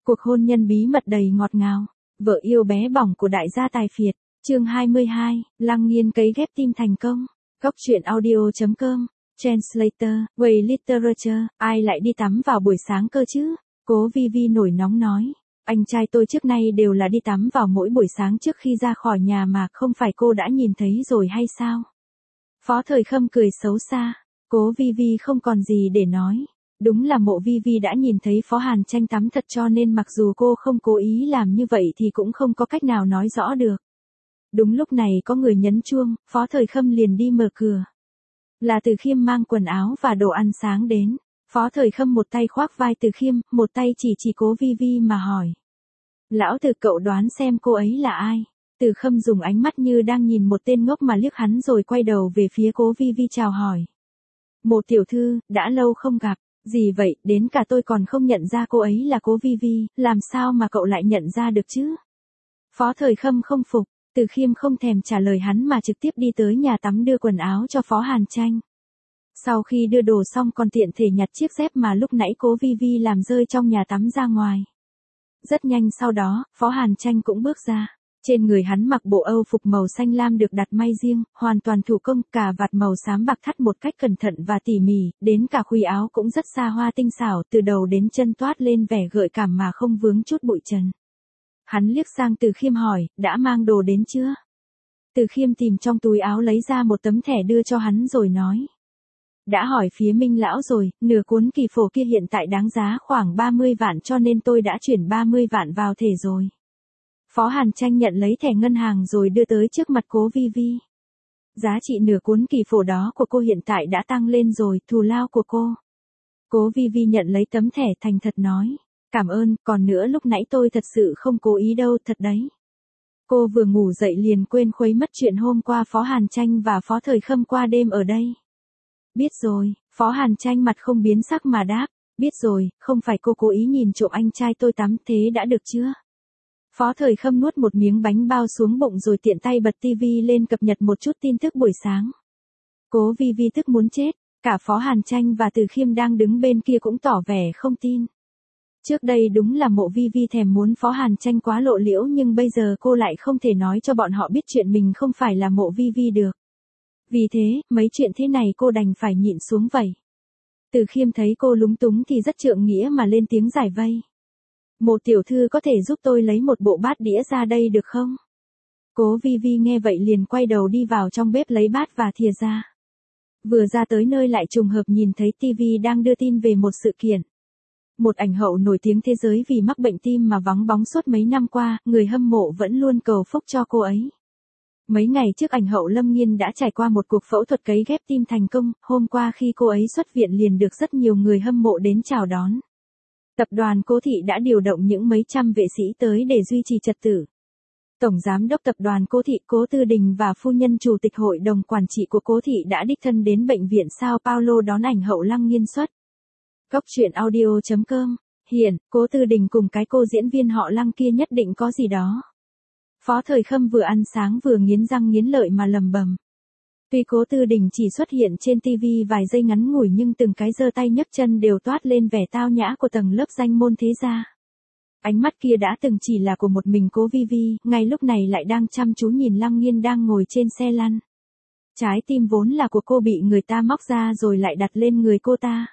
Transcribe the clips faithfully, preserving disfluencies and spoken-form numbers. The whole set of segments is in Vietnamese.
Cuộc hôn nhân bí mật đầy ngọt ngào. Vợ yêu bé bỏng của đại gia tài phiệt. Chương hai mươi hai, Lăng Nghiên cấy ghép tim thành công. Góc truyện audio chấm com. Translator, Way Literature, ai lại đi tắm vào buổi sáng cơ chứ? Cố Vi Vi nổi nóng nói. Anh trai tôi trước nay đều là đi tắm vào mỗi buổi sáng trước khi ra khỏi nhà mà, không phải cô đã nhìn thấy rồi hay sao? Phó Thời Khâm cười xấu xa. Cố Vi Vi không còn gì để nói. Đúng là Mộ Vi Vi đã nhìn thấy Phó Hàn Tranh tắm thật, cho nên mặc dù cô không cố ý làm như vậy thì cũng không có cách nào nói rõ được. Đúng lúc này có người nhấn chuông, Phó Thời Khâm liền đi mở cửa. Là Từ Khiêm mang quần áo và đồ ăn sáng đến. Phó Thời Khâm một tay khoác vai Từ Khiêm, một tay chỉ chỉ Cố Vi Vi mà hỏi. Lão Từ, cậu đoán xem cô ấy là ai? Từ Khâm dùng ánh mắt như đang nhìn một tên ngốc mà liếc hắn rồi quay đầu về phía Cố Vi Vi chào hỏi. Mộ tiểu thư, đã lâu không gặp. Gì vậy, đến cả tôi còn không nhận ra cô ấy là Cố Vi Vi, làm sao mà cậu lại nhận ra được chứ? Phó Thời Khâm không phục. Từ Khiêm không thèm trả lời hắn mà trực tiếp đi tới nhà tắm đưa quần áo cho Phó Hàn Tranh. Sau khi đưa đồ xong còn tiện thể nhặt chiếc dép mà lúc nãy Cố Vi Vi làm rơi trong nhà tắm ra ngoài. Rất nhanh sau đó, Phó Hàn Tranh cũng bước ra. Trên người hắn mặc bộ Âu phục màu xanh lam được đặt may riêng, hoàn toàn thủ công, cà vạt màu xám bạc thắt một cách cẩn thận và tỉ mỉ, đến cả khuy áo cũng rất xa hoa tinh xảo, từ đầu đến chân toát lên vẻ gợi cảm mà không vướng chút bụi trần. Hắn liếc sang Từ Khiêm hỏi, đã mang đồ đến chưa? Từ Khiêm tìm trong túi áo lấy ra một tấm thẻ đưa cho hắn rồi nói. Đã hỏi phía Minh lão rồi, nửa cuốn kỳ phổ kia hiện tại đáng giá khoảng ba mươi vạn cho nên tôi đã chuyển ba mươi vạn vào thẻ rồi. Phó Hàn Tranh nhận lấy thẻ ngân hàng rồi đưa tới trước mặt Cố Vi Vi. Giá trị nửa cuốn kỳ phổ đó của cô hiện tại đã tăng lên rồi, thù lao của cô. Cố Vi Vi nhận lấy tấm thẻ thành thật nói. Cảm ơn, còn nữa lúc nãy tôi thật sự không cố ý đâu, thật đấy. Cô vừa ngủ dậy liền quên khuấy mất chuyện hôm qua Phó Hàn Tranh và Phó Thời Khâm qua đêm ở đây. Biết rồi, Phó Hàn Tranh mặt không biến sắc mà đáp. Biết rồi, không phải cô cố ý nhìn trộm anh trai tôi tắm, thế đã được chưa? Phó Thời Khâm nuốt một miếng bánh bao xuống bụng rồi tiện tay bật tivi lên cập nhật một chút tin tức buổi sáng. Cố Vi Vi tức muốn chết, cả Phó Hàn Tranh và Từ Khiêm đang đứng bên kia cũng tỏ vẻ không tin. Trước đây đúng là Mộ Vi Vi thèm muốn Phó Hàn Tranh quá lộ liễu, nhưng bây giờ cô lại không thể nói cho bọn họ biết chuyện mình không phải là Mộ Vi Vi được. Vì thế, mấy chuyện thế này cô đành phải nhịn xuống vậy. Từ Khiêm thấy cô lúng túng thì rất trượng nghĩa mà lên tiếng giải vây. Mộ tiểu thư có thể giúp tôi lấy một bộ bát đĩa ra đây được không? Cố Vi Vi nghe vậy liền quay đầu đi vào trong bếp lấy bát và thìa ra. Vừa ra tới nơi lại trùng hợp nhìn thấy tivi đang đưa tin về một sự kiện. Một ảnh hậu nổi tiếng thế giới vì mắc bệnh tim mà vắng bóng suốt mấy năm qua, người hâm mộ vẫn luôn cầu phúc cho cô ấy. Mấy ngày trước ảnh hậu Lâm Nghiên đã trải qua một cuộc phẫu thuật cấy ghép tim thành công, hôm qua khi cô ấy xuất viện liền được rất nhiều người hâm mộ đến chào đón. Tập đoàn Cố Thị đã điều động những mấy trăm vệ sĩ tới để duy trì trật tự. Tổng giám đốc tập đoàn Cố Thị Cố Tư Đình và phu nhân chủ tịch hội đồng quản trị của Cố Thị đã đích thân đến bệnh viện Sao Paulo đón ảnh hậu Lăng Nghiên xuất. Góc truyện audio chấm com. Hiện, Cố Tư Đình cùng cái cô diễn viên họ Lăng kia nhất định có gì đó. Phó Thời Khâm vừa ăn sáng vừa nghiến răng nghiến lợi mà lầm bầm. Tuy Cố Tư Đình chỉ xuất hiện trên tivi vài giây ngắn ngủi nhưng từng cái giơ tay nhấc chân đều toát lên vẻ tao nhã của tầng lớp danh môn thế gia. Ánh mắt kia đã từng chỉ là của một mình Cố Vi Vi, ngay lúc này lại đang chăm chú nhìn Lăng Nghiên đang ngồi trên xe lăn. Trái tim vốn là của cô bị người ta móc ra rồi lại đặt lên người cô ta.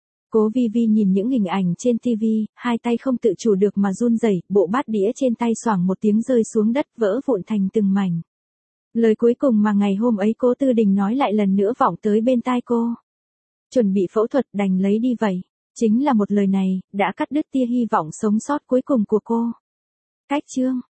Cố Vi Vi nhìn những hình ảnh trên tivi, hai tay không tự chủ được mà run rẩy, bộ bát đĩa trên tay xoảng một tiếng rơi xuống đất vỡ vụn thành từng mảnh. Lời cuối cùng mà ngày hôm ấy Cố Tư Đình nói lại lần nữa vọng tới bên tai cô. Chuẩn bị phẫu thuật đành lấy đi vậy. Chính là một lời này, đã cắt đứt tia hy vọng sống sót cuối cùng của cô. Cách chương.